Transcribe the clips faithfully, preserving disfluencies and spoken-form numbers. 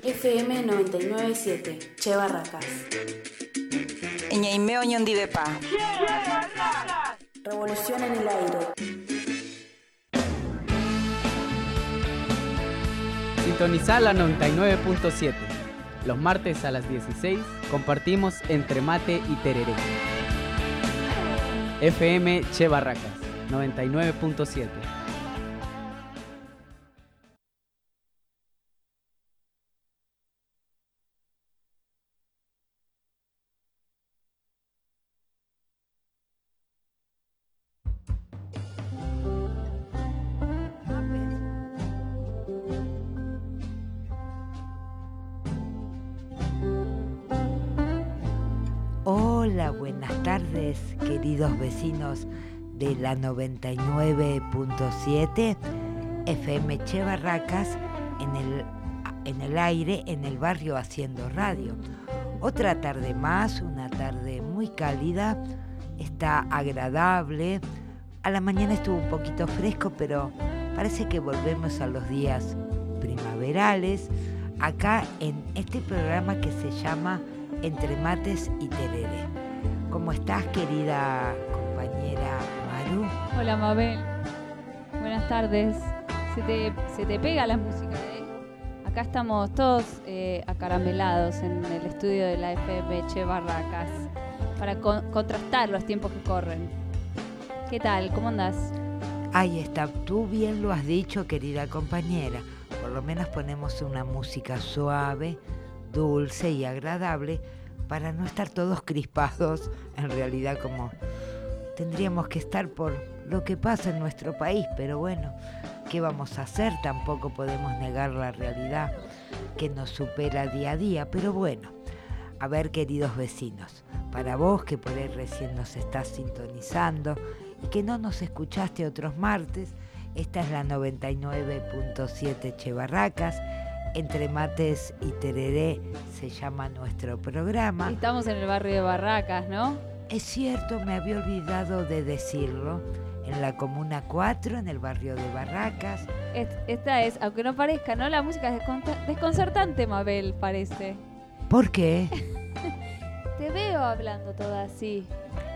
F M noventa y nueve punto siete, Che Barracas. Ñaimeo Ñondivepa. Revolución en el aire. Sintonizá la noventa y nueve punto siete. Los martes a las dieciséis compartimos Entre Mate y Tereré. F M Che Barracas, noventa y nueve punto siete. Hola, buenas tardes, queridos vecinos de la noventa y nueve punto siete F M Che Barracas, en el, en el aire, en el barrio Haciendo Radio. Otra tarde más, una tarde muy cálida, está agradable. A la mañana estuvo un poquito fresco, pero parece que volvemos a los días primaverales, acá en este programa que se llama Entre Mates y Tereré. ¿Cómo estás, querida compañera Maru? Hola, Mabel. Buenas tardes. Se te, se te pega la música, ¿eh? Acá estamos todos eh, acaramelados en el estudio de la F M Che Barracas para con, contrastar los tiempos que corren. ¿Qué tal? ¿Cómo andás? Ahí está. Tú bien lo has dicho, querida compañera. Por lo menos ponemos una música suave, dulce y agradable para no estar todos crispados, en realidad, como tendríamos que estar por lo que pasa en nuestro país, pero bueno, ¿qué vamos a hacer? Tampoco podemos negar la realidad que nos supera día a día, pero bueno, a ver, queridos vecinos, para vos que por ahí recién nos estás sintonizando y que no nos escuchaste otros martes, esta es la noventa y nueve punto siete Che Barracas. Entre Mates y Tereré se llama nuestro programa. Estamos en el barrio de Barracas, ¿no? Es cierto, me había olvidado de decirlo. En la Comuna cuatro, en el barrio de Barracas. Esta es, aunque no parezca, ¿no? La música es desconcertante, Mabel, parece. ¿Por qué? Te veo hablando toda así.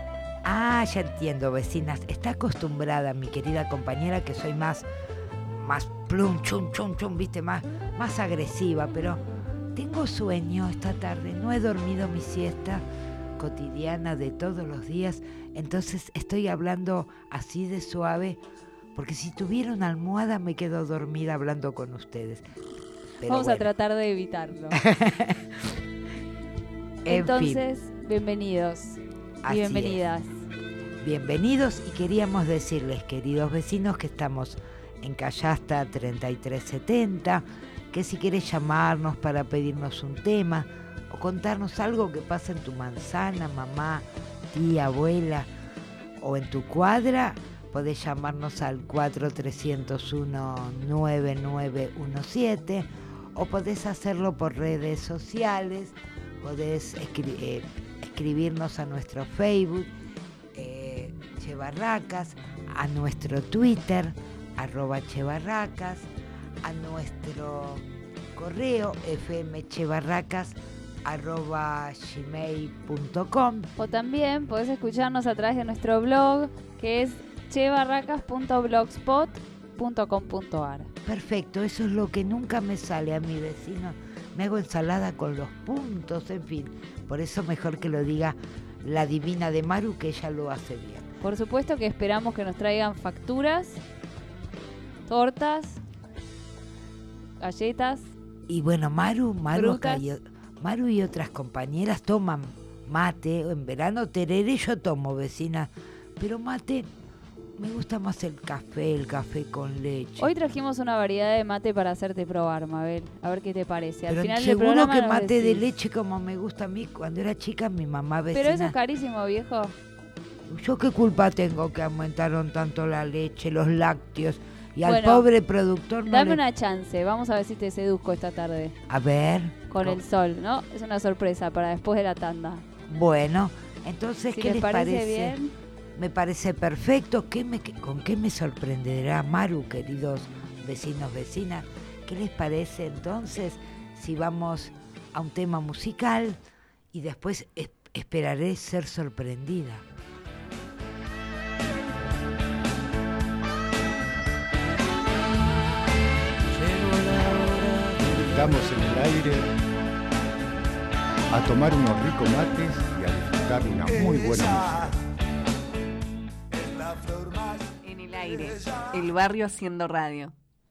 Ah, ya entiendo, vecinas. Está acostumbrada mi querida compañera que soy más... más plum, chum, chum, chum, viste, más, más agresiva, pero tengo sueño esta tarde, no he dormido mi siesta cotidiana de todos los días, entonces estoy hablando así de suave, porque si tuviera una almohada me quedo dormida hablando con ustedes. Pero Vamos bueno. a tratar de evitarlo. Entonces, fin. bienvenidos y así bienvenidas. Es. Bienvenidos, y queríamos decirles, queridos vecinos, que estamos en Callasta treinta y tres setenta, que si querés llamarnos para pedirnos un tema o contarnos algo que pasa en tu manzana, mamá, tía, abuela o en tu cuadra, podés llamarnos al cuatro tres cero uno nueve nueve uno siete o podés hacerlo por redes sociales, podés escri- eh, escribirnos a nuestro Facebook, eh, Che Barracas, a nuestro Twitter, arroba Che Barracas, a nuestro correo fmchebarracas arroba gmail punto com, o también podés escucharnos a través de nuestro blog, que es chebarracas punto blogspot punto com punto ar. Perfecto, eso es lo que nunca me sale a mi vecino, me hago ensalada con los puntos, en fin, por eso mejor que lo diga la divina de Maru, que ella lo hace bien. Por supuesto que esperamos que nos traigan facturas, tortas, galletas. Y bueno, Maru, Maru, acá y, frutas. Maru y otras compañeras toman mate. En verano tereré yo tomo, vecina, pero mate me gusta más el café, el café con leche. Hoy trajimos una variedad de mate para hacerte probar, Mabel. A ver qué te parece. Al Pero final del seguro programa que nos mate decís. de leche como me gusta a mí. Cuando era chica, mi mamá vecina... Pero eso es carísimo, viejo. ¿Yo qué culpa tengo que aumentaron tanto la leche, los lácteos? Y al Bueno, pobre productor no Dame le... una chance. Vamos a ver si te seduzco esta tarde. A ver... Con ¿cómo? el sol, ¿no? Es una sorpresa para después de la tanda. Bueno, entonces, Si ¿qué les les parece, parece? bien. Me parece perfecto. ¿Qué me, ¿Con qué me sorprenderá Maru, queridos vecinos, vecinas? ¿Qué les parece entonces si vamos a un tema musical y después es- esperaré ser sorprendida. Estamos en el aire a tomar unos ricos mates y a disfrutar una muy buena música. En el aire, el barrio haciendo radio.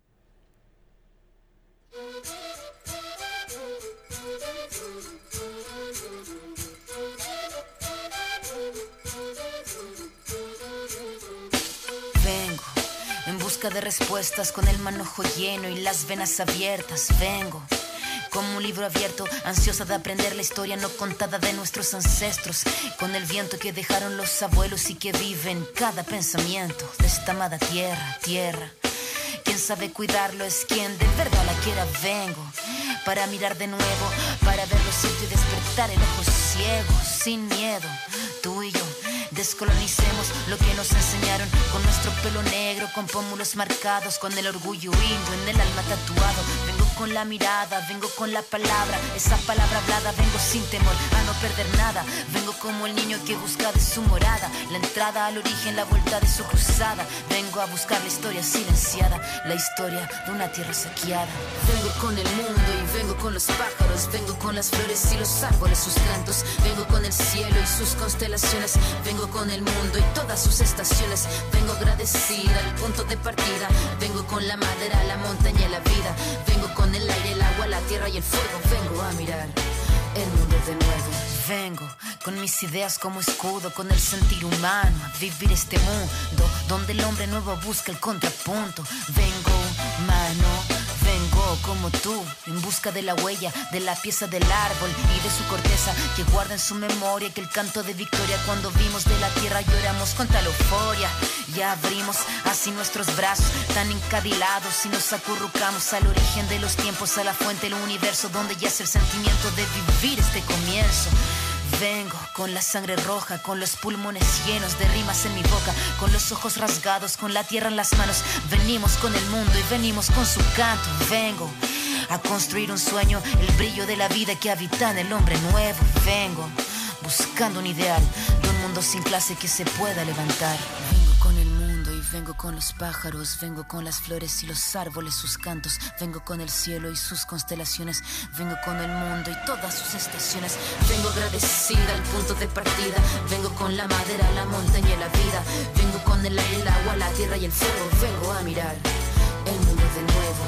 Vengo en busca de respuestas con el manojo lleno y las venas abiertas. Vengo como un libro abierto, ansiosa de aprender la historia no contada de nuestros ancestros, con el viento que dejaron los abuelos y que vive en cada pensamiento de esta amada tierra, tierra. Quien sabe cuidarlo es quien de verdad la quiera. Vengo para mirar de nuevo, para ver lo cierto y despertar el ojo ciego, sin miedo, tú y yo. Descolonicemos lo que nos enseñaron, con nuestro pelo negro, con pómulos marcados, con el orgullo indio en el alma tatuado. Vengo con la mirada, vengo con la palabra, esa palabra hablada. Vengo sin temor a no perder nada. Vengo como el niño que busca de su morada la entrada al origen, la vuelta de su cruzada. Vengo a buscar la historia silenciada, la historia de una tierra saqueada. Vengo con el mundo y vengo con los pájaros, vengo con las flores y los árboles, sus cantos. Vengo con el cielo y sus constelaciones, vengo con el mundo y todas sus estaciones. Vengo agradecida al punto de partida. Vengo con la madera, la montaña y la vida. Vengo con el aire, el agua, la tierra y el fuego. Vengo a mirar el mundo de nuevo. Vengo con mis ideas como escudo, con el sentir humano, a vivir este mundo donde el hombre nuevo busca el contrapunto. Vengo, mano, vengo como tú, en busca de la huella, de la pieza del árbol y de su corteza, que guarda en su memoria que el canto de victoria cuando vimos de la tierra lloramos contra la euforia. Ya abrimos así nuestros brazos tan encadilados y nos acurrucamos al origen de los tiempos, a la fuente del universo donde yace el sentimiento de vivir este comienzo. Vengo con la sangre roja, con los pulmones llenos de rimas en mi boca, con los ojos rasgados, con la tierra en las manos. Venimos con el mundo y venimos con su canto. Vengo a construir un sueño, el brillo de la vida que habita en el hombre nuevo. Vengo buscando un ideal de un mundo sin clase que se pueda levantar. Vengo con el mundo y vengo con los pájaros, vengo con las flores y los árboles, sus cantos. Vengo con el cielo y sus constelaciones, vengo con el mundo y todas sus estaciones. Vengo agradecida al punto de partida. Vengo con la madera, la montaña y la vida. Vengo con el aire, el agua, la tierra y el fuego. Vengo a mirar el mundo de nuevo.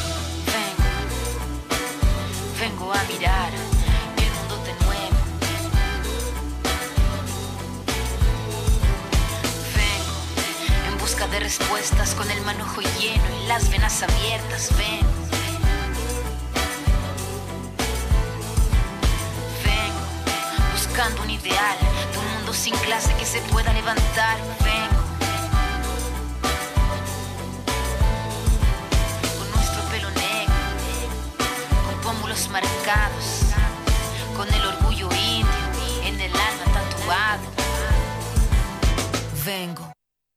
Vengo, vengo a mirar el mundo de nuevo. Vengo en busca de respuestas con el manojo lleno y las venas abiertas. Vengo, vengo buscando un ideal de un mundo sin clase que se pueda levantar. Vengo con nuestro pelo negro, con pómulos marcados, con el orgullo indio en el alma tatuado. Vengo.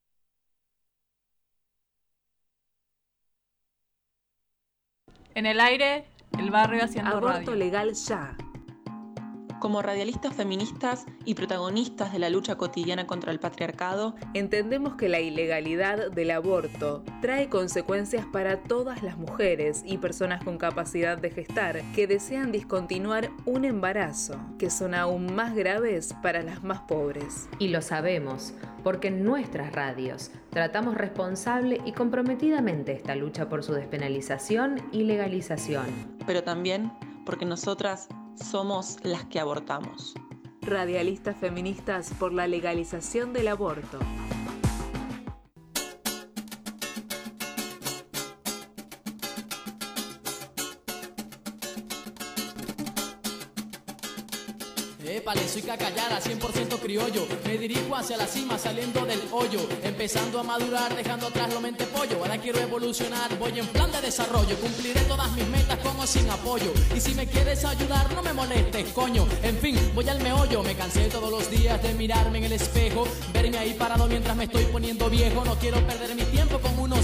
En el aire, el barrio haciendo Aborto radio. legal ya. Como radialistas feministas y protagonistas de la lucha cotidiana contra el patriarcado, entendemos que la ilegalidad del aborto trae consecuencias para todas las mujeres y personas con capacidad de gestar que desean discontinuar un embarazo, que son aún más graves para las más pobres. Y lo sabemos, porque en nuestras radios tratamos responsable y comprometidamente esta lucha por su despenalización y legalización. pero también porque nosotras somos las que abortamos. Radialistas feministas por la legalización del aborto. Épale, soy Cacayara, cien por ciento criollo. Me dirijo hacia la cima saliendo del hoyo, empezando a madurar, dejando atrás lo mente pollo. Ahora quiero evolucionar, voy en plan de desarrollo. Cumpliré todas mis metas con o sin apoyo. Y si me quieres ayudar, no me molestes, coño. En fin, voy al meollo. Me cansé todos los días de mirarme en el espejo, verme ahí parado mientras me estoy poniendo viejo. No quiero perder mi tiempo con unos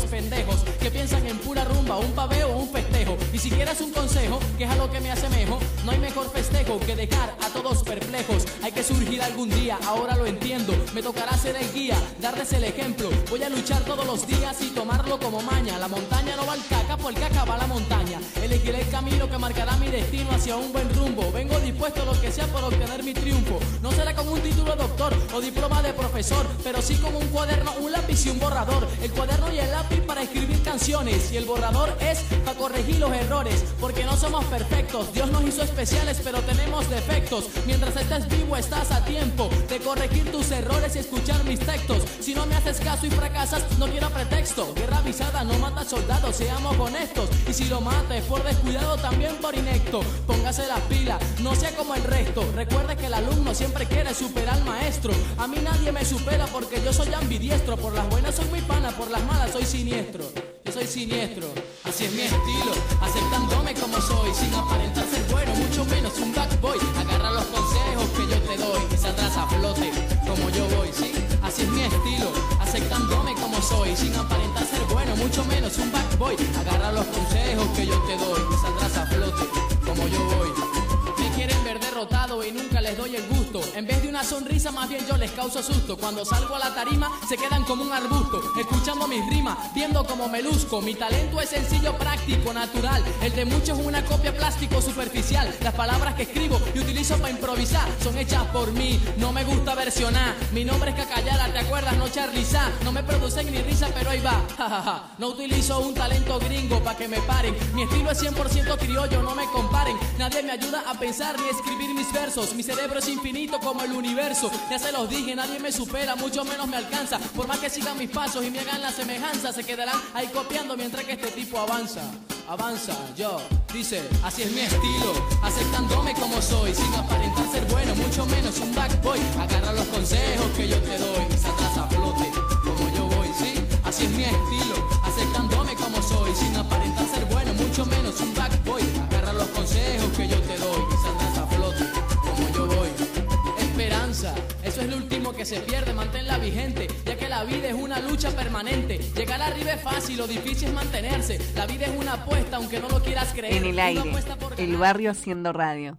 pendejos que piensan en pura rumba, un paveo o un festejo. Y si quieres un consejo, que es a lo que me asemejo, no hay mejor festejo que dejar a todos perplejos. Hay que surgir algún día, ahora lo entiendo. Me tocará ser el guía, darles el ejemplo. Voy a luchar todos los días y tomarlo como maña. La montaña no va al caca, por el caca va a la montaña. Elegiré el camino que marcará mi destino hacia un buen rumbo. Vengo dispuesto a lo que sea por obtener mi triunfo. No será con un título de doctor o diploma de profesor, pero sí con un cuaderno, un lápiz y un borrador. El cuaderno y el lápiz para escribir canciones, y el borrador es para corregir los errores, porque no somos perfectos. Dios nos hizo especiales, pero tenemos defectos. Mientras estés vivo estás a tiempo de corregir tus errores y escuchar mis textos. Si no me haces caso y fracasas, no quiero pretexto. Guerra avisada no mata soldados, seamos honestos. Y si lo mata es por descuidado, también por inecto. Póngase las pilas, no sea como el resto. Recuerde que el alumno siempre quiere superar al maestro. A mí nadie me supera porque yo soy ambidiestro. Por las buenas soy muy pana, por las malas soy siniestro. Yo soy siniestro, así es mi estilo, aceptándome como soy, sin aparentar ser bueno, mucho menos un bad boy. Agarra los consejos que yo te doy y saldrás a flote como yo voy, ¿sí? Así es mi estilo, aceptándome como soy, sin aparentar ser bueno, mucho menos un bad boy. Agarra los consejos que yo te doy y saldrás a flote como yo voy. Me quieren ver derrotado y nunca les doy el gusto. En vez de una sonrisa, más bien yo les causo susto. Cuando salgo a la tarima, se quedan como un arbusto, escuchando mis rimas, viendo cómo me luzco. Mi talento es sencillo, práctico, natural. El de muchos es una copia plástico, superficial. Las palabras que escribo y utilizo para improvisar son hechas por mí, no me gusta versionar. Mi nombre es Cacayala, ¿te acuerdas? No Charliza. No me producen ni risa, pero ahí va, ja, ja, ja. No utilizo un talento gringo pa' que me paren. Mi estilo es cien por ciento criollo, no me comparen. Nadie me ayuda a pensar ni a escribir mis versos. Mi cerebro es infinito como el universo. Ya se los dije, nadie me supera, mucho menos me alcanza. Por más que sigan mis pasos y me hagan la semejanza, se quedarán ahí copiando mientras que este tipo avanza. Avanza, yo, dice, así es mi estilo, aceptándome como soy, sin aparentar ser bueno, mucho menos un bad boy. Agarra los consejos que yo te doy y saldrás a flote como yo voy, ¿sí? Así es mi estilo, aceptándome como soy, sin aparentar ser bueno, mucho menos un bad boy. Agarra los consejos que yo te doy y saldrás a flote como yo voy. Esperanza, eso es lo último que se pierde, manténla vigente, ya que la vida es una lucha permanente. Llegar arriba es fácil, lo difícil es mantenerse. La vida es una apuesta, aunque no lo quieras creer. En el aire, el barrio haciendo radio.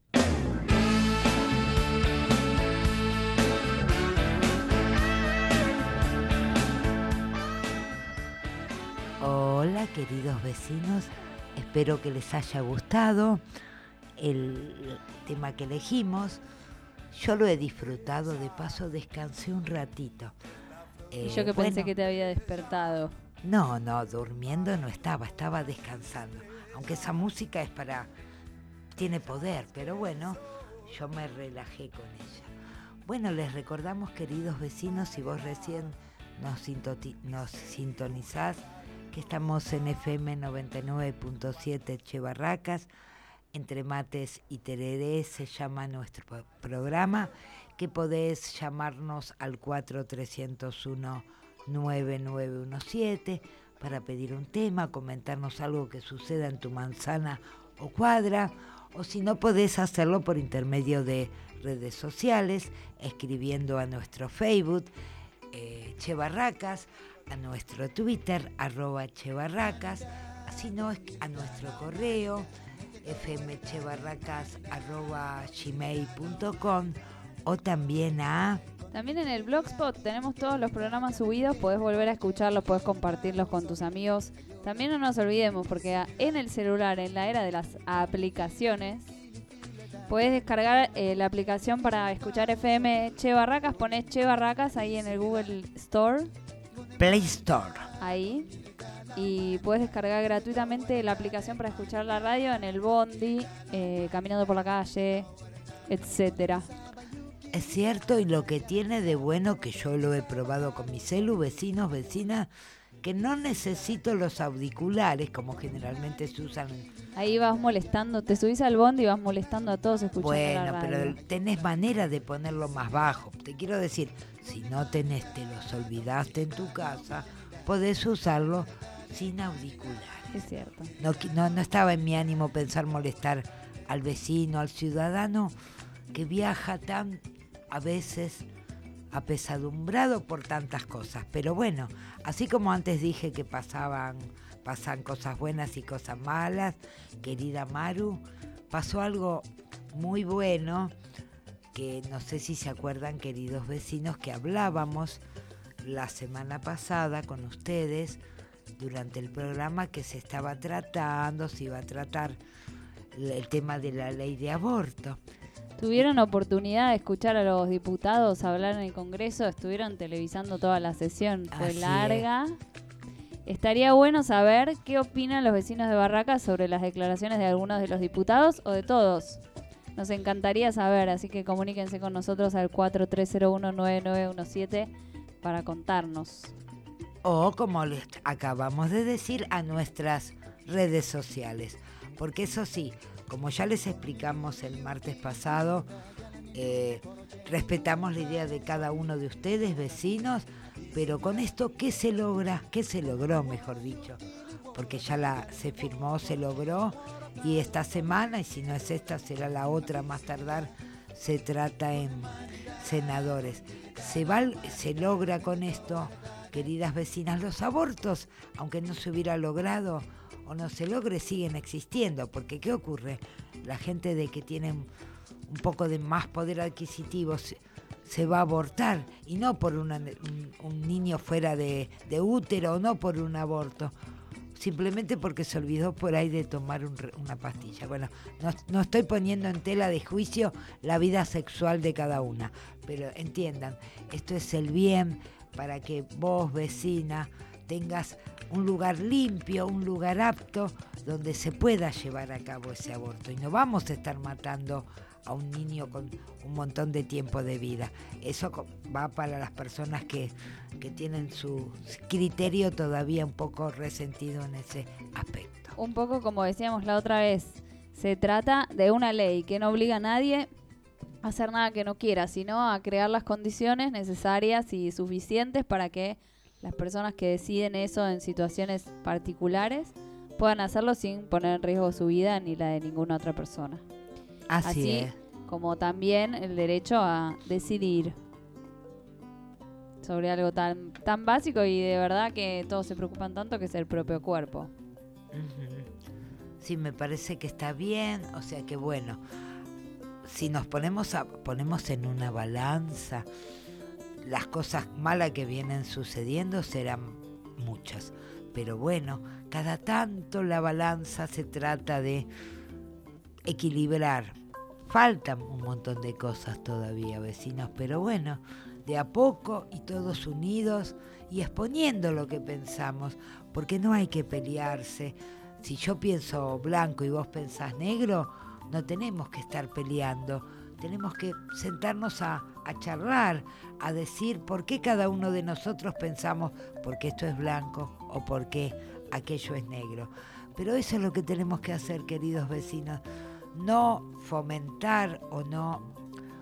Hola queridos vecinos, espero que les haya gustado el tema que elegimos. Yo lo he disfrutado, de paso descansé un ratito. Eh, yo que bueno, pensé que te había despertado. No, no, durmiendo no estaba, estaba descansando. Aunque esa música es para... tiene poder, pero bueno, yo me relajé con ella. Bueno, les recordamos, queridos vecinos, si vos recién nos, sintoti- nos sintonizás, que estamos en F M noventa y nueve punto siete Che Barracas, Entre Mates y Tereré se llama nuestro programa, que podés llamarnos al cuatro tres cero uno nueve nueve uno siete para pedir un tema, comentarnos algo que suceda en tu manzana o cuadra, o si no podés hacerlo por intermedio de redes sociales, escribiendo a nuestro Facebook, eh, Che Barracas, a nuestro Twitter, arroba Che Barracas, si no a nuestro correo, fmchebarracas arroba gmail punto com, o también a... También en el Blogspot tenemos todos los programas subidos, podés volver a escucharlos, podés compartirlos con tus amigos. También no nos olvidemos, porque en el celular, en la era de las aplicaciones, podés descargar eh, la aplicación para escuchar F M Che Barracas, ponés Che Barracas ahí en el Google Store. Play Store. Ahí. Y puedes descargar gratuitamente la aplicación para escuchar la radio en el bondi, eh, caminando por la calle, etcétera. Es cierto, y lo que tiene de bueno, que yo lo he probado con mi celu, vecinos, vecinas, que no necesito los auriculares como generalmente se usan. Ahí vas molestando, te subís al bondi y vas molestando a todos escuchando bueno, la radio. Bueno, pero tenés manera de ponerlo más bajo. Te quiero decir, si no tenés, te los olvidaste en tu casa, podés usarlo sin auriculares. Es cierto. No, no, no estaba en mi ánimo pensar molestar al vecino, al ciudadano que viaja tan a veces apesadumbrado por tantas cosas. Pero bueno, así como antes dije que pasaban, pasan cosas buenas y cosas malas, querida Maru, pasó algo muy bueno, que no sé si se acuerdan, queridos vecinos, que hablábamos la semana pasada con ustedes durante el programa que se estaba tratando, se iba a tratar el tema de la ley de aborto. ¿Tuvieron oportunidad de escuchar a los diputados hablar en el Congreso? Estuvieron televisando toda la sesión, fue Así larga. Es. Estaría bueno saber qué opinan los vecinos de Barracas sobre las declaraciones de algunos de los diputados o de todos. Nos encantaría saber, así que comuníquense con nosotros al cuatro tres cero uno nueve nueve uno siete para contarnos. O, como les acabamos de decir, a nuestras redes sociales. Porque eso sí, como ya les explicamos el martes pasado, eh, respetamos la idea de cada uno de ustedes, vecinos, pero con esto, ¿qué se logra? ¿Qué se logró, mejor dicho? Porque ya la, se firmó, se logró, y esta semana, y si no es esta, será la otra más tardar, se trata en senadores. Se, va, se logra con esto, queridas vecinas, los abortos, aunque no se hubiera logrado o no se logre, siguen existiendo, porque ¿qué ocurre? La gente de que tiene un poco de más poder adquisitivo se, se va a abortar, y no por una, un, un niño fuera de, de útero, o no por un aborto, simplemente porque se olvidó por ahí de tomar un, una pastilla. Bueno, no, no estoy poniendo en tela de juicio la vida sexual de cada una, pero entiendan, esto es el bien para que vos, vecina, tengas un lugar limpio, un lugar apto donde se pueda llevar a cabo ese aborto. Y no vamos a estar matando a un niño con un montón de tiempo de vida. Eso va para las personas que, que tienen su criterio todavía un poco resentido en ese aspecto. Un poco como decíamos la otra vez, se trata de una ley que no obliga a nadie a hacer nada que no quiera, sino a crear las condiciones necesarias y suficientes para que las personas que deciden eso en situaciones particulares puedan hacerlo sin poner en riesgo su vida ni la de ninguna otra persona. Así, Así es. Como también el derecho a decidir sobre algo tan, tan básico y de verdad que todos se preocupan tanto, que es el propio cuerpo. Uh-huh. Sí, me parece que está bien, o sea que bueno, si nos ponemos, a, ponemos en una balanza, las cosas malas que vienen sucediendo serán muchas, pero bueno, cada tanto la balanza se trata de equilibrar. Faltan un montón de cosas todavía, vecinos, pero bueno, de a poco y todos unidos y exponiendo lo que pensamos, porque no hay que pelearse. Si yo pienso blanco y vos pensás negro, no tenemos que estar peleando. Tenemos que sentarnos a, a charlar, a decir por qué cada uno de nosotros pensamos por qué esto es blanco o por qué aquello es negro. Pero eso es lo que tenemos que hacer, queridos vecinos. No fomentar o no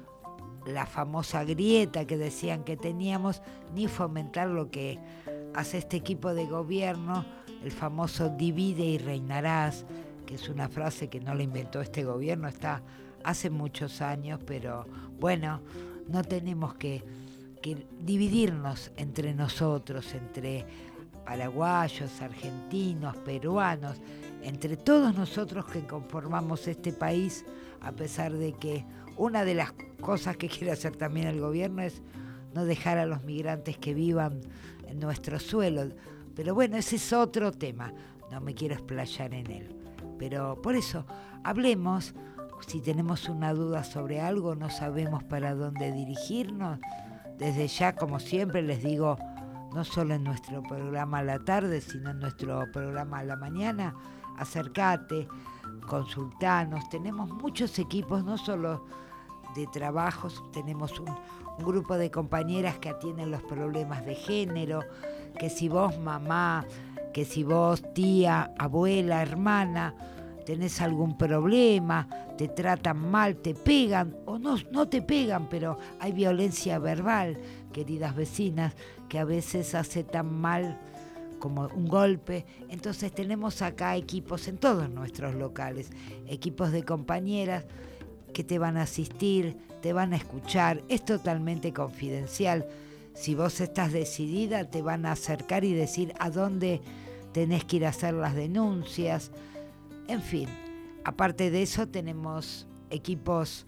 la famosa grieta que decían que teníamos, ni fomentar lo que hace este equipo de gobierno, el famoso divide y reinarás, que es una frase que no la inventó este gobierno, está hace muchos años, pero bueno, no tenemos que, que dividirnos entre nosotros, entre paraguayos, argentinos, peruanos, entre todos nosotros que conformamos este país, a pesar de que una de las cosas que quiere hacer también el gobierno es no dejar a los migrantes que vivan en nuestro suelo. Pero bueno, ese es otro tema, no me quiero explayar en él. Pero por eso, hablemos. Si tenemos una duda sobre algo, no sabemos para dónde dirigirnos, desde ya, como siempre, les digo, no solo en nuestro programa a la tarde, sino en nuestro programa a la mañana, acércate, consultanos. Tenemos muchos equipos, no solo de trabajos, tenemos un, un grupo de compañeras que atienden los problemas de género, que si vos mamá, que si vos tía, abuela, hermana, tenés algún problema, te tratan mal, te pegan, o no, no te pegan, pero hay violencia verbal, queridas vecinas, que a veces hace tan mal como un golpe. Entonces tenemos acá equipos en todos nuestros locales, equipos de compañeras que te van a asistir, te van a escuchar, es totalmente confidencial. Si vos estás decidida, te van a acercar y decir a dónde tenés que ir a hacer las denuncias. En fin, aparte de eso tenemos equipos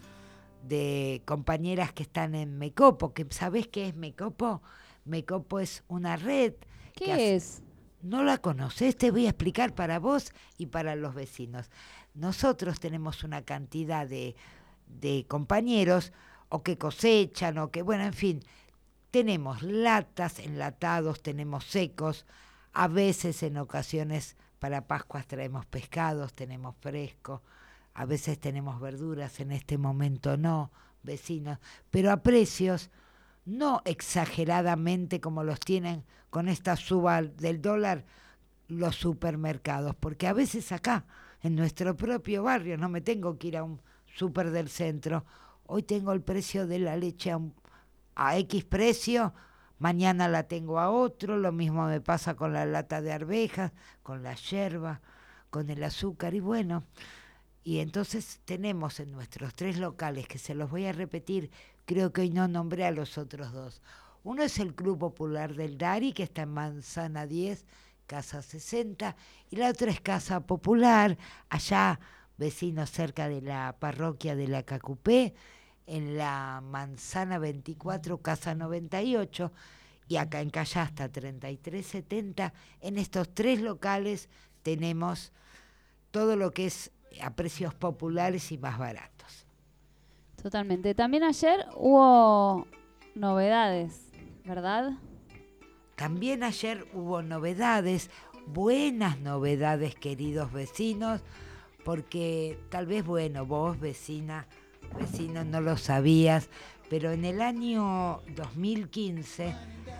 de compañeras que están en Mecopo, que ¿sabés qué es Mecopo? Mecopo es una red. ¿Qué que es? Hace, ¿no la conocés? Te voy a explicar para vos y para los vecinos. Nosotros tenemos una cantidad de, de compañeros o que cosechan o que, bueno, en fin, tenemos latas, enlatados, tenemos secos, a veces en ocasiones para Pascuas traemos pescados, tenemos fresco, a veces tenemos verduras, en este momento no, vecinos, pero a precios no exageradamente como los tienen con esta suba del dólar los supermercados, porque a veces acá, en nuestro propio barrio, no me tengo que ir a un súper del centro, hoy tengo el precio de la leche a, un, a X precio, mañana la tengo a otro, lo mismo me pasa con la lata de arvejas, con la yerba, con el azúcar, y bueno, y entonces tenemos en nuestros tres locales, que se los voy a repetir, creo que hoy no nombré a los otros dos. Uno es el Club Popular del Dari, que está en Manzana diez, Casa sesenta, y la otra es Casa Popular, allá vecinos cerca de la parroquia de la Cacupé, en la Manzana veinticuatro, Casa noventa y ocho, y acá en Callasta treinta y tres setenta. En estos tres locales tenemos todo lo que es a precios populares y más baratos. Totalmente. También ayer hubo novedades, ¿verdad? También ayer hubo novedades, buenas novedades, queridos vecinos, porque tal vez, bueno, vos, vecina, vecino, no lo sabías, pero en el año dos mil quince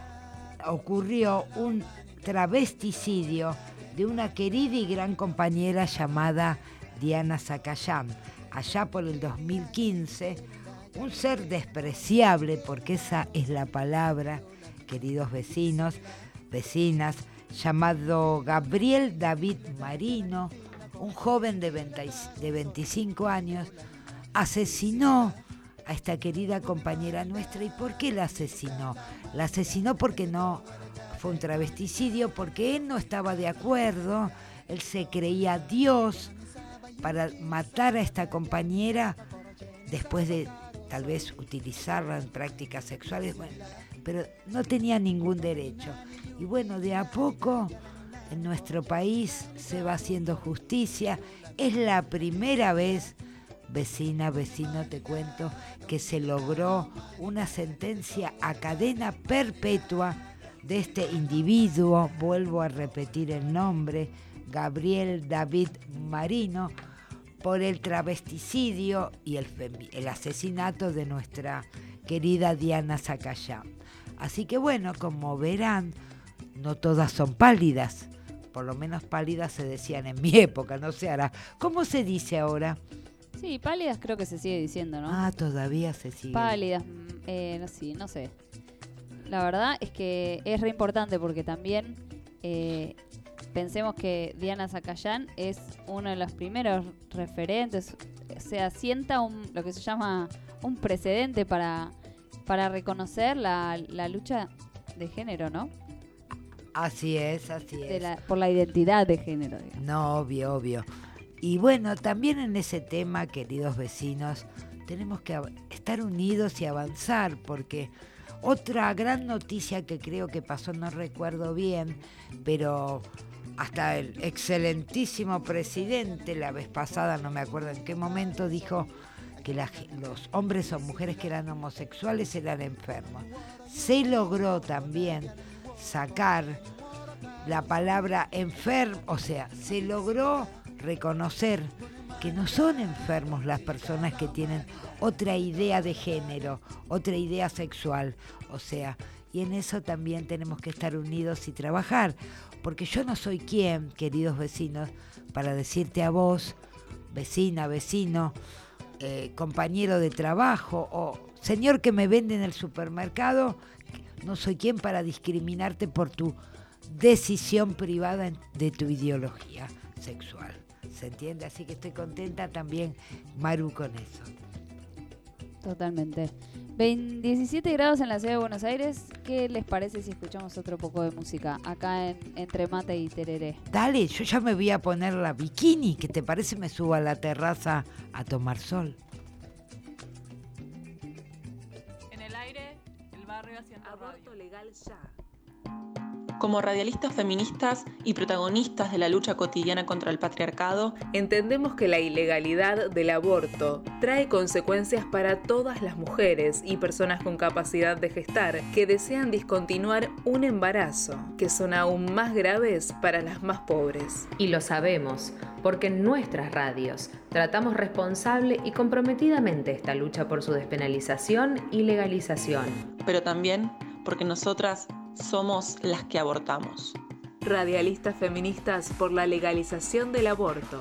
ocurrió un travesticidio de una querida y gran compañera llamada Diana Zacayán. Allá por el dos mil quince, un ser despreciable, porque esa es la palabra, queridos vecinos, vecinas, llamado Gabriel David Marino, un joven de, veinte, de veinticinco años, asesinó a esta querida compañera nuestra. ¿Y por qué la asesinó? La asesinó porque no fue un travesticidio, porque él no estaba de acuerdo, él se creía Dios para matar a esta compañera después de tal vez utilizarla en prácticas sexuales, bueno, pero no tenía ningún derecho. Y bueno, de a poco en nuestro país se va haciendo justicia. Es la primera vez, vecina, vecino, te cuento, que se logró una sentencia a cadena perpetua de este individuo, vuelvo a repetir el nombre, Gabriel David Marino, por el travesticidio y el, el asesinato de nuestra querida Diana Zacayán. Así que bueno, como verán, no todas son pálidas, por lo menos pálidas se decían en mi época, no sé ahora. ¿Cómo se dice ahora? Sí, pálidas creo que se sigue diciendo, ¿no? Ah, todavía se sigue. Pálidas, eh, no, sí, no sé. La verdad es que es re importante porque también eh, pensemos que Diana Zacayán es uno de los primeros referentes, o sea, sienta un, lo que se llama un precedente para, para reconocer la, la lucha de género, ¿no? Así es, así de es. La, por la identidad de género, digamos. No, obvio, obvio. Y bueno, también en ese tema, queridos vecinos, tenemos que estar unidos y avanzar, porque otra gran noticia que creo que pasó, no recuerdo bien, pero hasta el excelentísimo presidente la vez pasada, no me acuerdo en qué momento, dijo que la, los hombres o mujeres que eran homosexuales eran enfermos. Se logró también sacar la palabra enfermo, o sea, se logró reconocer que no son enfermos las personas que tienen otra idea de género, otra idea sexual, o sea, y en eso también tenemos que estar unidos y trabajar, porque yo no soy quien, queridos vecinos, para decirte a vos, vecina, vecino, eh, compañero de trabajo o señor que me vende en el supermercado, no soy quien para discriminarte por tu decisión privada de tu ideología sexual. ¿Se entiende? Así que estoy contenta también, Maru, con eso. Totalmente. diecisiete grados en la ciudad de Buenos Aires. ¿Qué les parece si escuchamos otro poco de música acá en Entre Mate y Tereré? Dale, yo ya me voy a poner la bikini. ¿Qué te parece? Me subo a la terraza a tomar sol. En el aire, el barrio haciendo Aborto radio. legal ya. Como radialistas feministas y protagonistas de la lucha cotidiana contra el patriarcado, entendemos que la ilegalidad del aborto trae consecuencias para todas las mujeres y personas con capacidad de gestar que desean discontinuar un embarazo, que son aún más graves para las más pobres. Y lo sabemos, porque en nuestras radios tratamos responsable y comprometidamente esta lucha por su despenalización y legalización. pero también porque nosotras somos las que abortamos. Radialistas feministas por la legalización del aborto.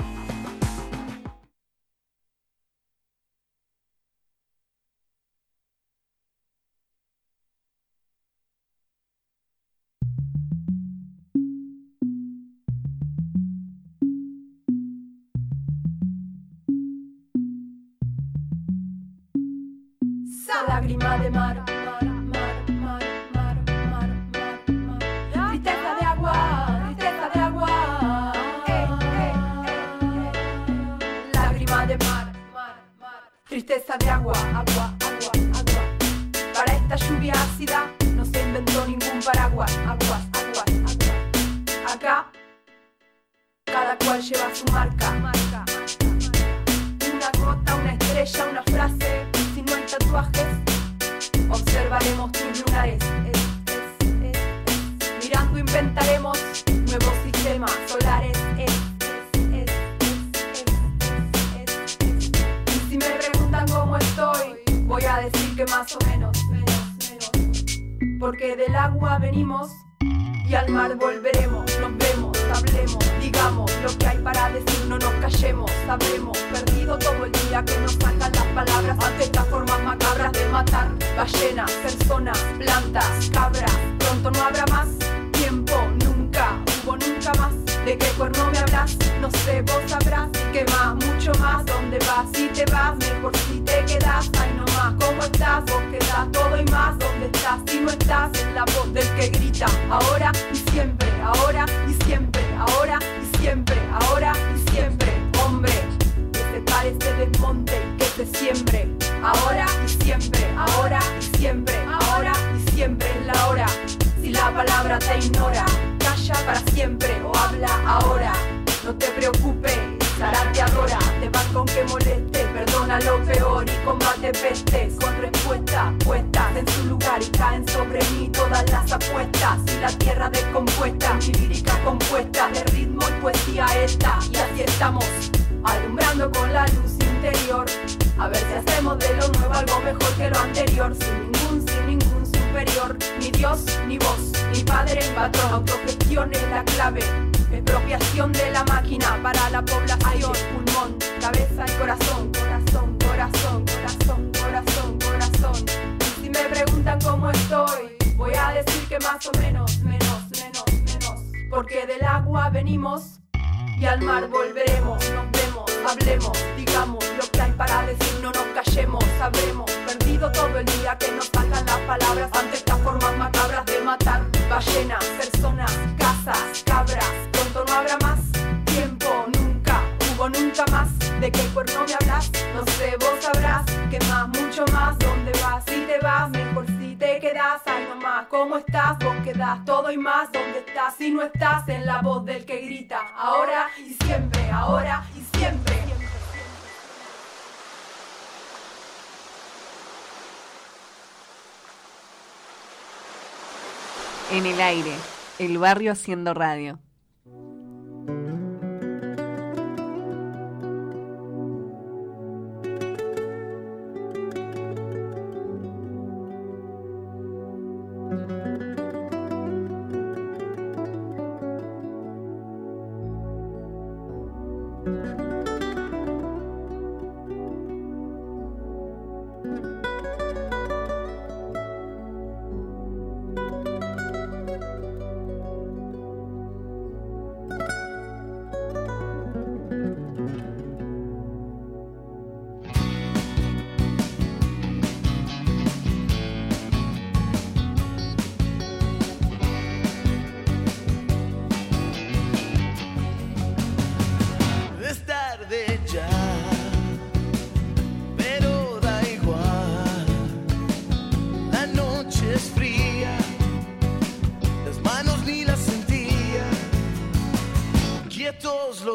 Lágrima de mar, mar, mar, mar, mar, mar, mar, mar. Tristeza de agua, tristeza de agua. Eh, eh, eh, eh. Lágrima de mar, mar, mar. Tristeza de agua, agua, agua, agua. Para esta lluvia ácida no se inventó ningún paraguas. Aguas, aguas, aguas. Acá cada cual lleva su marca. marca. Una gota, una estrella, una frase. Si no hay tatuajes, observaremos tus lunares. Es, es, es, es. Mirando inventaremos nuevos sistemas solares. Es, es, es, es, es, es, es. Y si me preguntan cómo estoy, voy a decir que más o menos, menos, menos. Porque del agua venimos y al mar volveremos. Nos vemos, hablemos, digamos lo que hay para decir, no nos callemos. Habremos perdido todo el día que nos salgan las palabras ante estas formas macabras de matar ballenas, personas, plantas, cabras. Pronto no habrá más tiempo, nunca hubo nunca más. ¿De qué cuerno me hablas? No sé, vos sabrás. ¿Y qué más? Mucho más. ¿Dónde vas? Si te vas, mejor si te quedas. Ay, no más. ¿Cómo estás? Vos quedás todo y más. ¿Dónde estás? Si no estás, en la voz del que grita. Ahora y siempre, ahora y siempre, ahora y siempre, ahora y siempre. Hombre, que se pare este desmonte y que se siembre. Ahora y siempre, ahora y siempre, ahora y siempre es la hora. Si la palabra te ignora, calla para siempre o habla ahora. No te preocupes, Sara te adora. Te vas con que moleste, perdona lo peor y combate pestes. Con respuesta puestas en su lugar y caen sobre mí todas las apuestas. Y la tierra descompuesta, mi lírica compuesta de ritmo y poesía esta. Y así estamos, alumbrando con la luz interior. A ver si hacemos de lo nuevo algo mejor que lo anterior. Sin ningún, sin ningún superior. Ni Dios, ni vos, ni padre, ni patrón. Autogestión es la clave. Expropiación de la máquina para la población. Pulmón, cabeza y corazón. Corazón, corazón, corazón, corazón, corazón. Y si me preguntan cómo estoy, voy a decir que más o menos, menos, menos, menos. Porque del agua venimos y al mar volveremos. Nos vemos, hablemos, digamos lo que hay para decir, no nos callemos. Habremos perdido todo el día que nos salgan las palabras ante estas formas macabras de matar ballenas, personas, casas, cabras. Pronto no habrá más tiempo, nunca hubo nunca más. ¿De qué cuerno me hablas? No sé, vos sabrás. ¿Qué más? Mucho más. ¿Dónde vas? Si te vas, mejor si te quedas. Ay, no más. ¿Cómo estás? Vos quedás todo y más. ¿Dónde estás? Si no estás, en la voz del que grita. Ahora y siempre, ahora y siempre. En el aire, el barrio haciendo radio.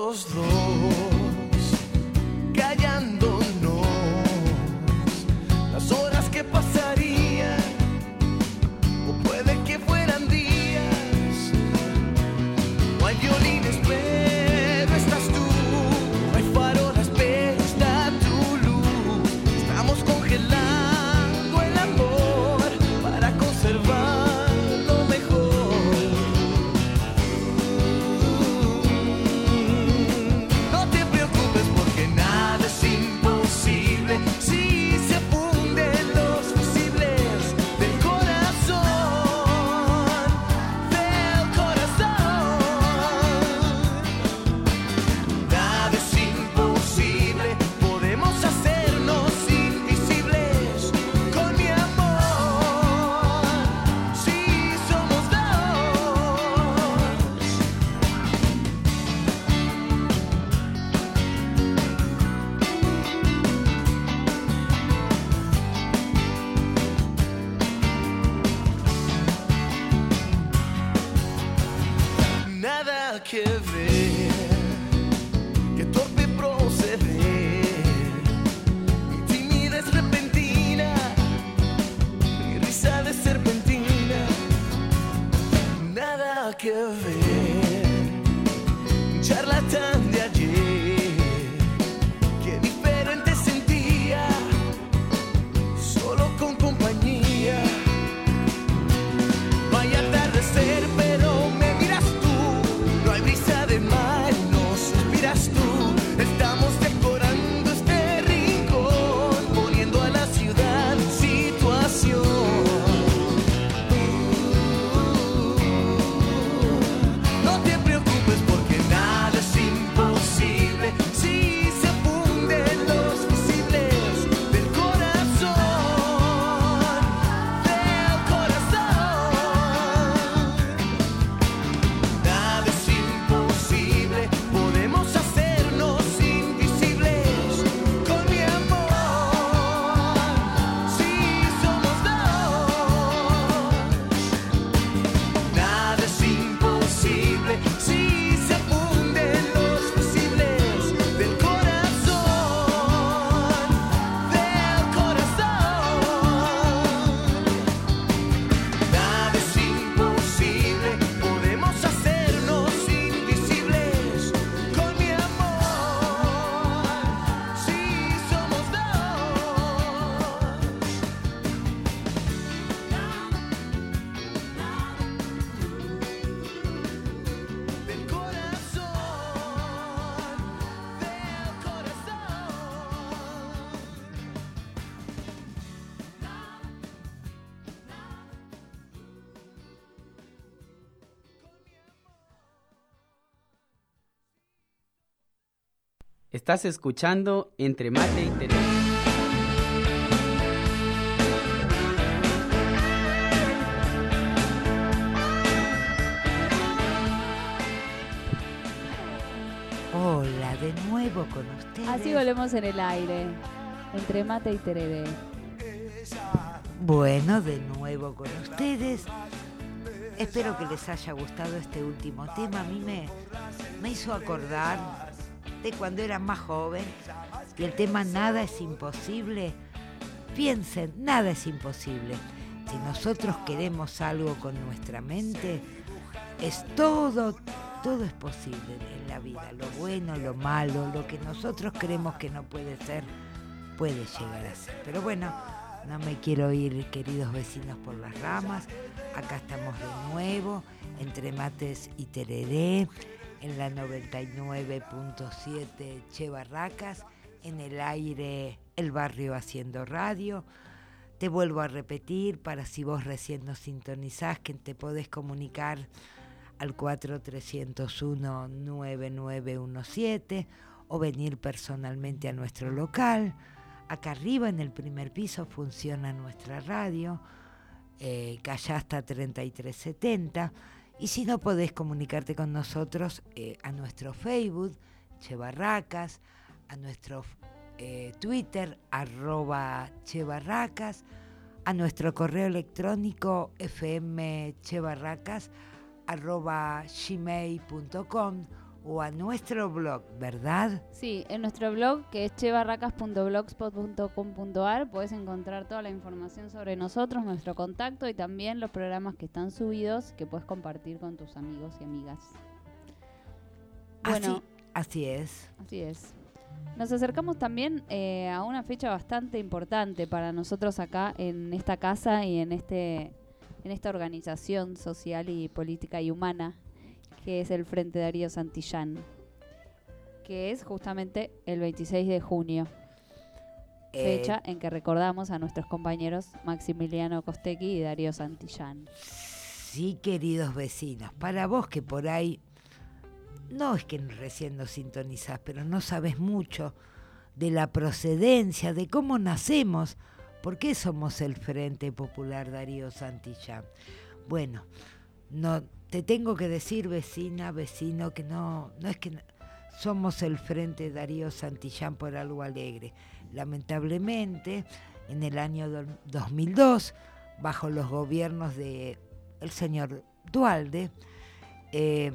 los dos, callándonos, las horas que pasarían, o puede que fueran días. No hay violines, pero estás tú, no hay farolas, pero está tu luz. Estamos congelando el amor para conservar lo mejor. No te preocupes porque nada es imposible si se funden los fusibles del corazón, del corazón. Nada es imposible, podemos hacernos invisibles con mi amor, si somos dos. Nada que ver, que torpe proceder, mi timidez repentina, mi risa de serpentina. Nada que ver, charlatán de ayer, que diferente sentía, solo con compañía. Vaya atardecer, pero me miras tú. No hay brisa de mar, nos suspiras tú. Estamos decorando este rincón, poniendo a la ciudad en situación. No te preocupes porque nada es imposible si se funden los fusibles del corazón, del corazón. Nada es imposible, podemos hacernos invisibles con mi amor, si somos dos. Nada es imposible si se funden los fusibles del corazón, del corazón. Nada es imposible, podemos hacernos invisibles con mi amor, si somos dos. Del corazón, del corazón. Estás escuchando Entre Mate y Tereré. Hola, de nuevo con ustedes. Así volvemos en el aire, entre mate y tereré. Bueno, de nuevo con ustedes. Espero que les haya gustado este último tema. A mí me, me hizo acordar de cuando era más joven y el tema Nada es imposible. Piensen, nada es imposible. Si nosotros queremos algo con nuestra mente, es todo, todo es posible en la vida. Lo bueno, lo malo, lo que nosotros creemos que no puede ser, puede llegar a ser. Pero bueno, no me quiero ir, queridos vecinos, por las ramas. Acá estamos de nuevo, entre mates y tereré, en la noventa y nueve punto siete Che Barracas, en el aire El Barrio Haciendo Radio. Te vuelvo a repetir, para si vos recién nos sintonizás, que te podés comunicar al cuatro tres cero uno nueve nueve uno siete o venir personalmente a nuestro local. Acá arriba en el primer piso funciona nuestra radio, eh, Callasta treinta y tres setenta. Y si no podés comunicarte con nosotros, eh, a nuestro Facebook, Che Barracas, a nuestro eh, Twitter, arroba Che Barracas, a nuestro correo electrónico fmchebarracas arroba gmail punto com o a nuestro blog, ¿verdad? Sí, en nuestro blog, que es chebarracas punto blogspot punto com punto a r, puedes encontrar toda la información sobre nosotros, nuestro contacto y también los programas que están subidos que puedes compartir con tus amigos y amigas. Bueno, así, así es. Así es. Nos acercamos también eh, a una fecha bastante importante para nosotros acá en esta casa y en este en esta organización social y política y humana que es el Frente Darío Santillán, que es justamente el veintiséis de junio, eh, fecha en que recordamos a nuestros compañeros Maximiliano Costecchi y Darío Santillán. Sí, queridos vecinos, para vos que por ahí, no es que recién nos sintonizás, pero no sabes mucho de la procedencia, de cómo nacemos, por qué somos el Frente Popular Darío Santillán. Bueno, no te tengo que decir, vecina, vecino, que no, no es que no, somos el Frente Darío Santillán por algo alegre. Lamentablemente, en el año do, dos mil dos, bajo los gobiernos de el señor Duhalde, eh,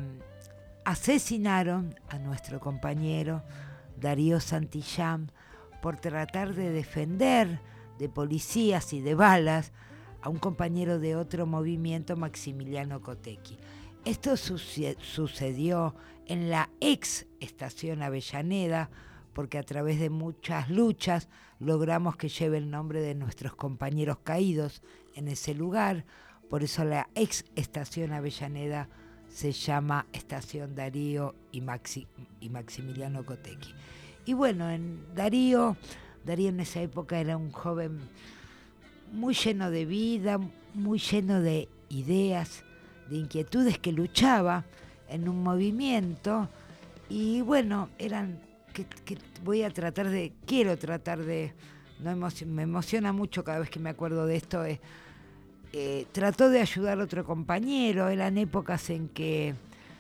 asesinaron a nuestro compañero Darío Santillán por tratar de defender de policías y de balas a un compañero de otro movimiento, Maximiliano Costecchi. Esto suce- sucedió en la ex estación Avellaneda, porque a través de muchas luchas logramos que lleve el nombre de nuestros compañeros caídos en ese lugar. Por eso la ex estación Avellaneda se llama Estación Darío y, Maxi- y Maximiliano Costecchi. Y bueno, en Darío, Darío en esa época era un joven muy lleno de vida, muy lleno de ideas, de inquietudes, que luchaba en un movimiento. Y bueno, eran, que, que voy a tratar de, quiero tratar de, no emoc- me emociona mucho cada vez que me acuerdo de esto, eh, eh, trató de ayudar a otro compañero. Eran épocas en que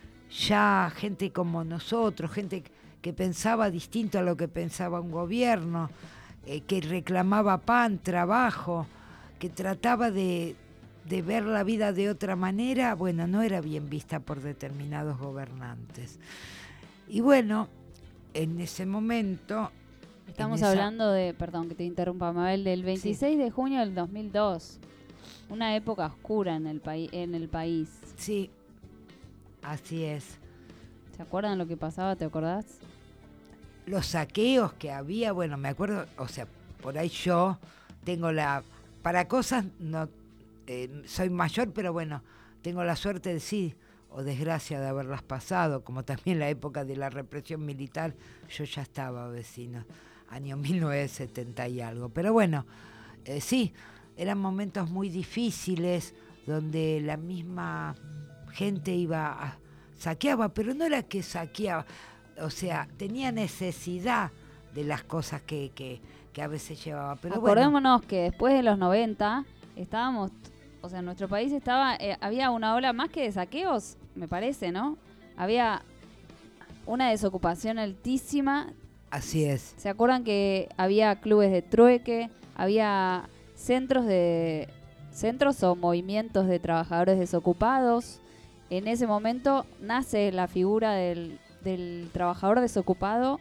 ya gente como nosotros, gente que pensaba distinto a lo que pensaba un gobierno, eh, que reclamaba pan, trabajo, que trataba de, de ver la vida de otra manera, bueno, no era bien vista por determinados gobernantes. Y bueno, en ese momento... Estamos esa... hablando de, perdón que te interrumpa, Mabel, del veintiséis sí. de junio del dos mil dos, una época oscura en el, paí- en el país. Sí, así es. ¿Se acuerdan lo que pasaba? ¿Te acordás? Los saqueos que había, bueno, me acuerdo, o sea, por ahí yo tengo la... Para cosas, no eh, soy mayor, pero bueno, tengo la suerte de sí, o desgracia de haberlas pasado, como también la época de la represión militar, yo ya estaba, vecino, año mil novecientos setenta y algo. Pero bueno, eh, sí, eran momentos muy difíciles, donde la misma gente iba a, saqueaba, pero no era que saqueaba, o sea, tenía necesidad de las cosas que, que, que a veces llevaba. Pero acordémonos bueno, que después de los noventa estábamos, o sea, en nuestro país estaba, eh, había una ola más que de saqueos, me parece, ¿no? Había una desocupación altísima. Así es. ¿Se acuerdan que había clubes de trueque, había centros de centros o movimientos de trabajadores desocupados? En ese momento nace la figura del, del trabajador desocupado,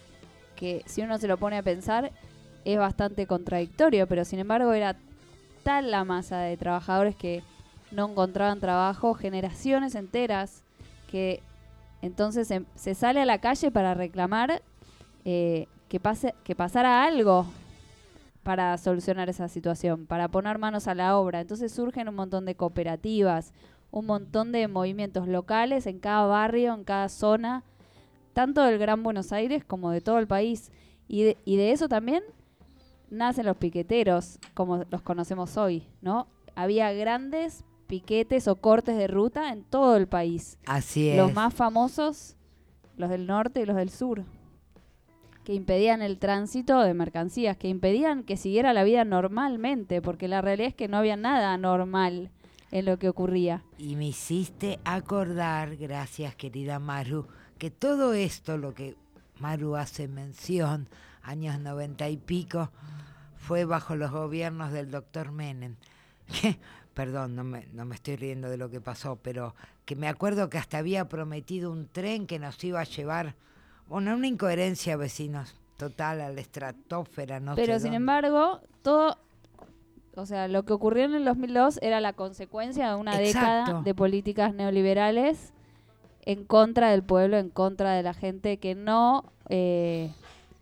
que si uno se lo pone a pensar es bastante contradictorio, pero sin embargo era tal la masa de trabajadores que no encontraban trabajo, generaciones enteras, que entonces se, se sale a la calle para reclamar eh, que, pase, que pasara algo para solucionar esa situación, para poner manos a la obra. Entonces surgen un montón de cooperativas, un montón de movimientos locales en cada barrio, en cada zona, tanto del Gran Buenos Aires como de todo el país. Y de, y de eso también nacen los piqueteros, como los conocemos hoy, ¿no? Había grandes piquetes o cortes de ruta en todo el país. Así es. Los más famosos, los del norte y los del sur, que impedían el tránsito de mercancías, que impedían que siguiera la vida normalmente, porque la realidad es que no había nada normal en lo que ocurría. Y me hiciste acordar, gracias querida Maru, que todo esto, lo que Maru hace mención, años noventa y pico, fue bajo los gobiernos del doctor Menem. Que perdón, no me, no me estoy riendo de lo que pasó, pero que me acuerdo que hasta había prometido un tren que nos iba a llevar, bueno, una incoherencia, vecinos, total, a la estratosfera, no Pero sé sin dónde. embargo, todo, o sea, lo que ocurrió en el dos mil dos era la consecuencia de una Exacto. década de políticas neoliberales en contra del pueblo, en contra de la gente que no... Eh,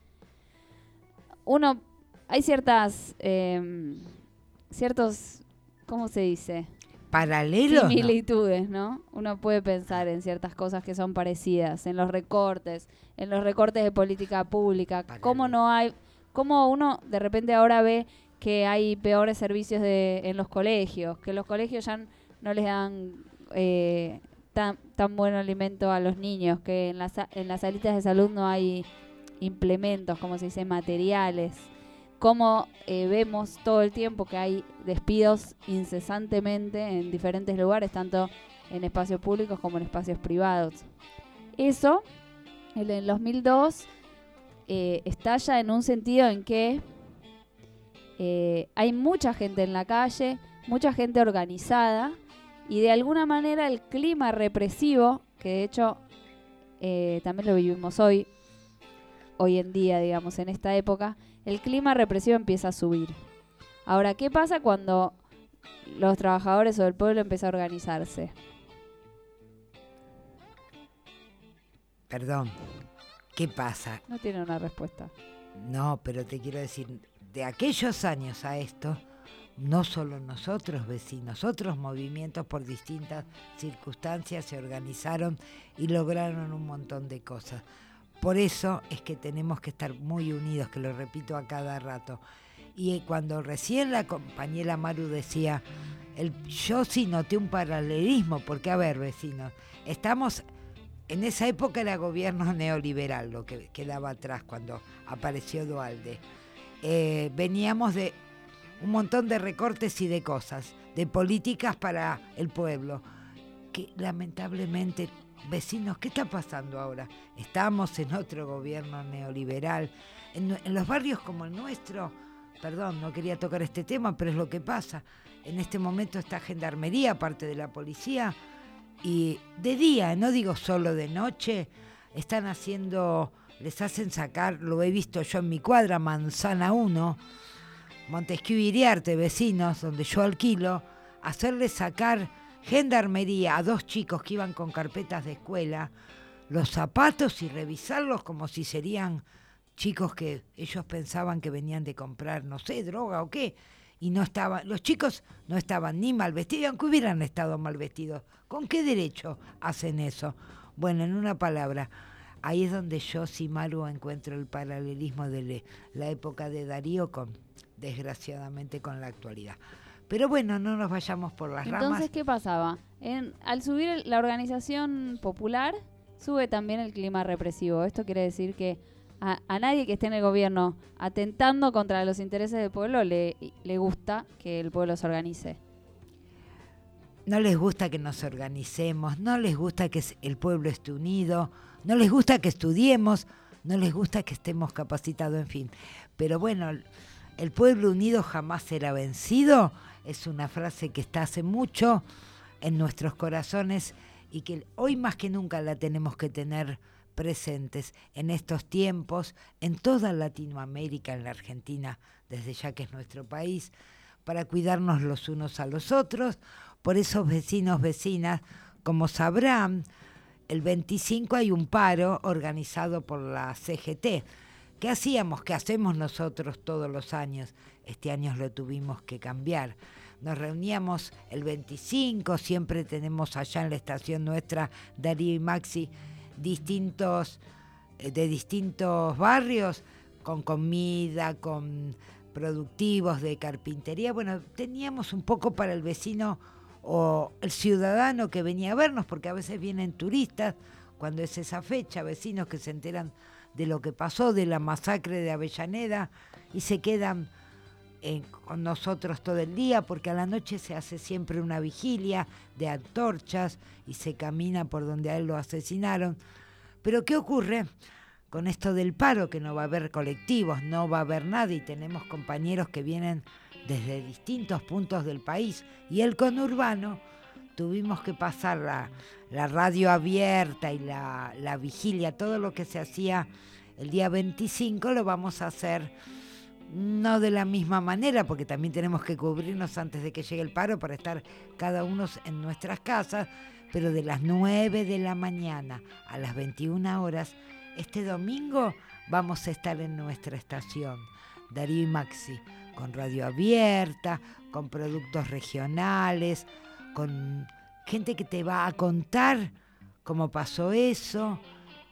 uno, hay ciertas, eh, ciertos, ¿cómo se dice? Paralelos, ¿no? Similitudes, ¿no? Uno puede pensar en ciertas cosas que son parecidas, en los recortes, en los recortes de política pública, cómo no hay, cómo uno de repente ahora ve que hay peores servicios de, en los colegios, que los colegios ya n- no les dan eh, tan, tan buen alimento a los niños, que en las, sa- en las salitas de salud no hay implementos, como se dice, materiales, cómo eh, vemos todo el tiempo que hay despidos incesantemente en diferentes lugares, tanto en espacios públicos como en espacios privados. Eso, en el dos mil dos, eh, estalla en un sentido en que eh, hay mucha gente en la calle, mucha gente organizada, y de alguna manera el clima represivo, que de hecho eh, también lo vivimos hoy, hoy en día, digamos, en esta época, el clima represivo empieza a subir. Ahora, ¿qué pasa cuando los trabajadores o el pueblo empieza a organizarse? Perdón, ¿qué pasa? No tiene una respuesta. No, pero te quiero decir, de aquellos años a esto, no solo nosotros vecinos, otros movimientos por distintas circunstancias se organizaron y lograron un montón de cosas. Por eso es que tenemos que estar muy unidos, que lo repito a cada rato. Y cuando recién la compañera Maru decía, el, yo sí noté un paralelismo, porque a ver, vecinos, estamos... En esa época era gobierno neoliberal, lo que quedaba atrás cuando apareció Duhalde. Eh, veníamos de un montón de recortes y de cosas, de políticas para el pueblo, que lamentablemente, vecinos, ¿qué está pasando ahora? Estamos en otro gobierno neoliberal. En, en los barrios como el nuestro, perdón, no quería tocar este tema, pero es lo que pasa. En este momento está Gendarmería, parte de la policía, y de día, no digo solo de noche, están haciendo, les hacen sacar, lo he visto yo en mi cuadra, Manzana uno, Montesquieu y Iriarte, vecinos, donde yo alquilo, hacerles sacar Gendarmería a dos chicos que iban con carpetas de escuela, los zapatos y revisarlos como si serían chicos que ellos pensaban que venían de comprar, no sé, droga o qué. Y no estaban, los chicos no estaban ni mal vestidos, aunque hubieran estado mal vestidos. ¿Con qué derecho hacen eso? Bueno, en una palabra, ahí es donde yo, sí, Maru, encuentro el paralelismo de le, la época de Darío con, desgraciadamente, con la actualidad. Pero bueno, no nos vayamos por las Entonces, ramas. ¿qué pasaba? En, al subir el- la organización popular, sube también el clima represivo. Esto quiere decir que A, a nadie que esté en el gobierno atentando contra los intereses del pueblo le, le gusta que el pueblo se organice. No les gusta que nos organicemos, no les gusta que el pueblo esté unido, no les gusta que estudiemos, no les gusta que estemos capacitados, en fin. Pero bueno, el pueblo unido jamás será vencido, es una frase que está hace mucho en nuestros corazones y que hoy más que nunca la tenemos que tener presentes en estos tiempos, en toda Latinoamérica, en la Argentina, desde ya que es nuestro país, para cuidarnos los unos a los otros. Por esos vecinos, vecinas, como sabrán, el veinticinco hay un paro organizado por la C G T. ¿Qué hacíamos? ¿Qué hacemos nosotros todos los años? Este año lo tuvimos que cambiar. Nos reuníamos el veinticinco, siempre tenemos allá en la estación nuestra, Darío y Maxi, distintos de distintos barrios, con comida, con productivos de carpintería. Bueno, teníamos un poco para el vecino o el ciudadano que venía a vernos, porque a veces vienen turistas cuando es esa fecha, vecinos que se enteran de lo que pasó, de la masacre de Avellaneda, y se quedan eh, con nosotros todo el día, porque a la noche se hace siempre una vigilia de antorchas y se camina por donde a él lo asesinaron. Pero ¿qué ocurre con esto del paro? Que no va a haber colectivos, no va a haber nada, y tenemos compañeros que vienen desde distintos puntos del país, y el conurbano, tuvimos que pasar la, la radio abierta y la, la vigilia, todo lo que se hacía el día veinticinco lo vamos a hacer no de la misma manera, porque también tenemos que cubrirnos antes de que llegue el paro para estar cada uno en nuestras casas, pero de las nueve de la mañana a las veintiuna horas, este domingo vamos a estar en nuestra estación, Darío y Maxi, con radio abierta, con productos regionales, con gente que te va a contar cómo pasó eso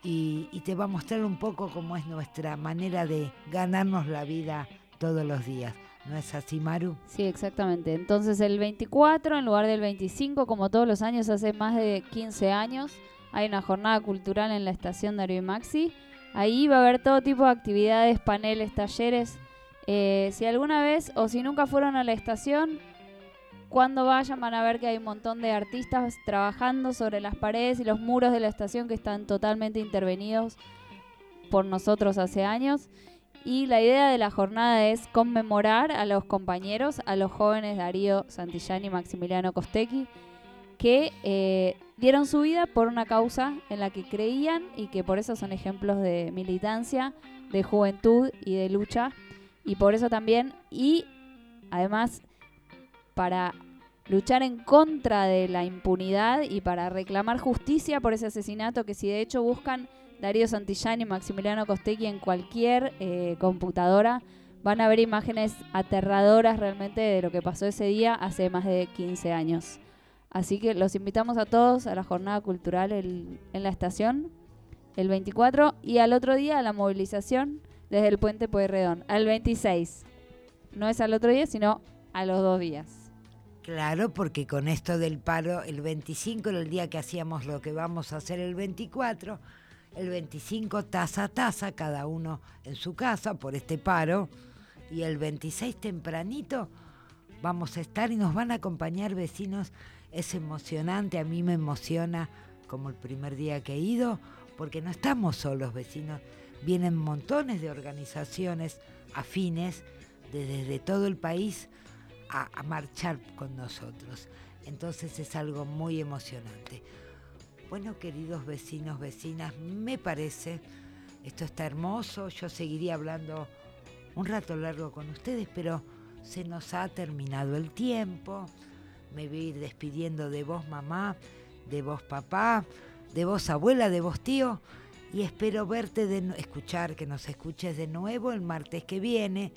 y, y te va a mostrar un poco cómo es nuestra manera de ganarnos la vida todos los días. ¿No es así, Maru? Sí, exactamente. Entonces el veinticuatro en lugar del veinticinco, como todos los años, hace más de quince años, hay una jornada cultural en la estación Darío y Maxi. Ahí va a haber todo tipo de actividades, paneles, talleres. Eh, si alguna vez o si nunca fueron a la estación, cuando vayan van a ver que hay un montón de artistas trabajando sobre las paredes y los muros de la estación que están totalmente intervenidos por nosotros hace años. Y la idea de la jornada es conmemorar a los compañeros, a los jóvenes Darío Santillán y Maximiliano Costecchi, que eh, dieron su vida por una causa en la que creían y que por eso son ejemplos de militancia, de juventud y de lucha. Y por eso también, y además para luchar en contra de la impunidad y para reclamar justicia por ese asesinato, que si de hecho buscan Darío Santillán y Maximiliano Costecchi en cualquier eh, computadora, van a ver imágenes aterradoras realmente de lo que pasó ese día hace más de quince años. Así que los invitamos a todos a la jornada cultural el, en la estación el veinticuatro y al otro día a la movilización desde el Puente Pueyrredón, al veintiséis. No es al otro día, sino a los dos días. Claro, porque con esto del paro, el veinticinco era el día que hacíamos lo que vamos a hacer el veinticuatro, el veinticinco taza a taza, cada uno en su casa por este paro, y el veintiséis tempranito vamos a estar y nos van a acompañar vecinos. Es emocionante, a mí me emociona como el primer día que he ido, porque no estamos solos vecinos, vienen montones de organizaciones afines de, desde todo el país a, a marchar con nosotros. Entonces es algo muy emocionante. Bueno, queridos vecinos, vecinas, me parece, esto está hermoso, yo seguiría hablando un rato largo con ustedes, pero se nos ha terminado el tiempo. Me voy a ir despidiendo de vos, mamá, de vos, papá, de vos, abuela, de vos, tío, y espero verte, de, escuchar, que nos escuches de nuevo el martes que viene,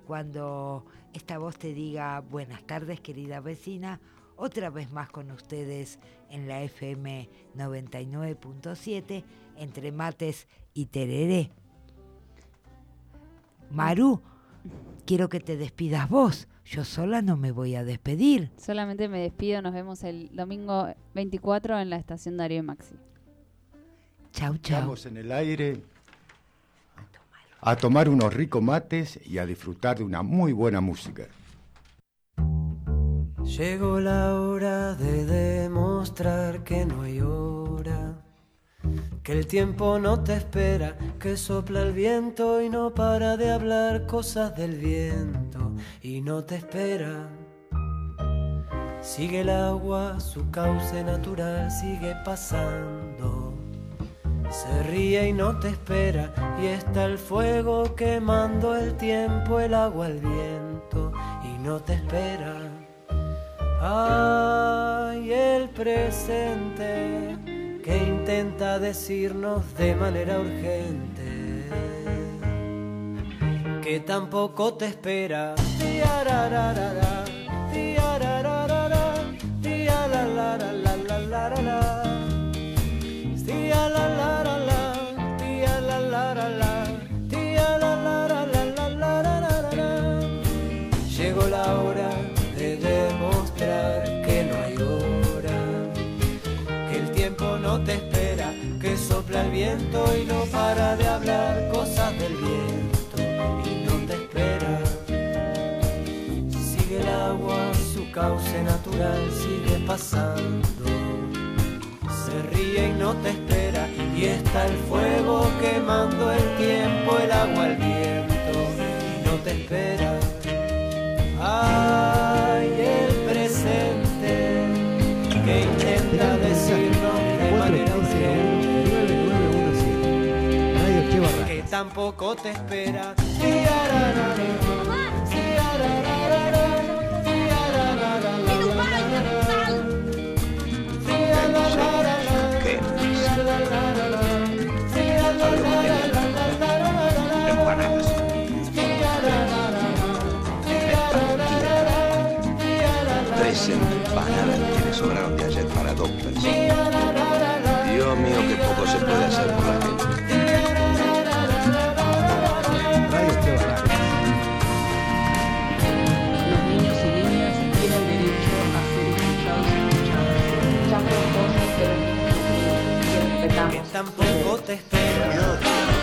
cuando esta voz te diga buenas tardes, querida vecina, otra vez más con ustedes en la F M noventa y nueve punto siete, entre mates y tereré. Maru, quiero que te despidas vos. Yo sola no me voy a despedir. Solamente me despido, nos vemos el domingo veinticuatro en la estación Darío y Maxi. Chau, chau. Estamos en el aire a tomar unos ricos mates y a disfrutar de una muy buena música. Llegó la hora de demostrar que no hay hora, que el tiempo no te espera, que sopla el viento y no para de hablar cosas del viento y no te espera. Sigue el agua, su cauce natural sigue pasando, se ríe y no te espera, y está el fuego quemando el tiempo, el agua, el viento y no te espera. Ay, el presente que intenta decirnos de manera urgente que tampoco te espera. Tiarararara, tiarararara, tialalaralalarara, tialalarala, tialalarala, tialalaralalarara. Llegó la hora de demostrar que no hay hora, que el tiempo no te espera, que sopla el viento y no para de hablar cosas del viento y no te espera. Sigue el agua, su cauce natural sigue pasando, se ríe y no te espera, y está el fuego quemando el tiempo, el agua, el viento y no te espera. Ah, tampoco te espera. Empanadas. Tres empanadas que le sobraron de ayer para dos personas. Dios mío, que poco se puede hacer por la gente. Radio Cheva Racas. Los niños y niñas tienen derecho a ser escuchados y escuchadas. Escuchamos cosas, pero y respetamos. Tampoco te espera.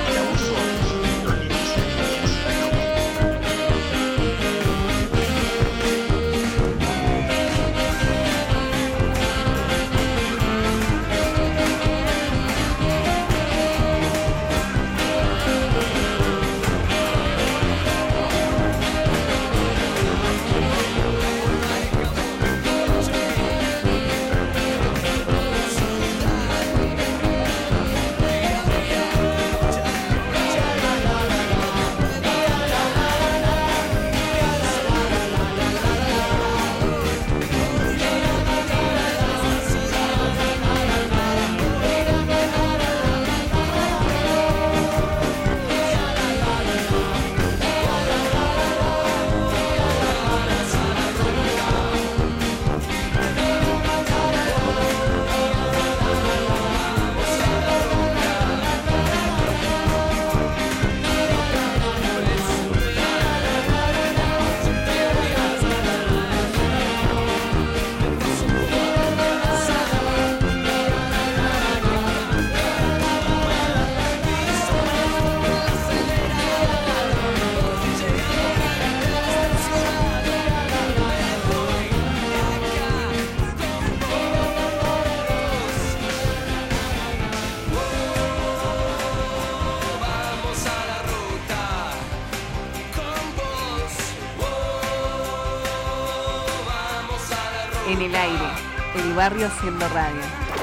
En el aire, el barrio haciendo radio.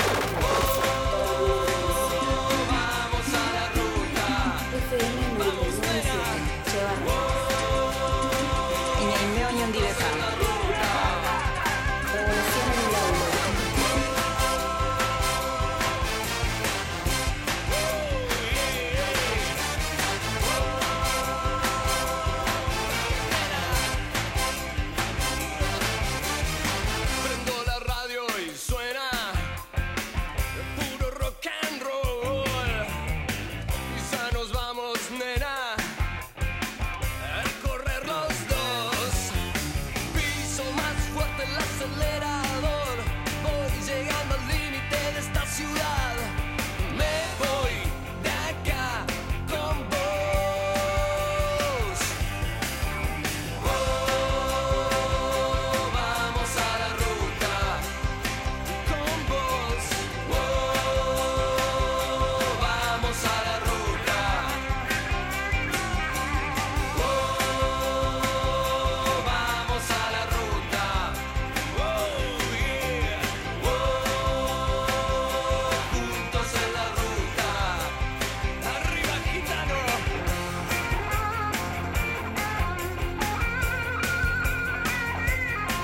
F M noventa y nueve punto siete, Cheva Racas. En el medio de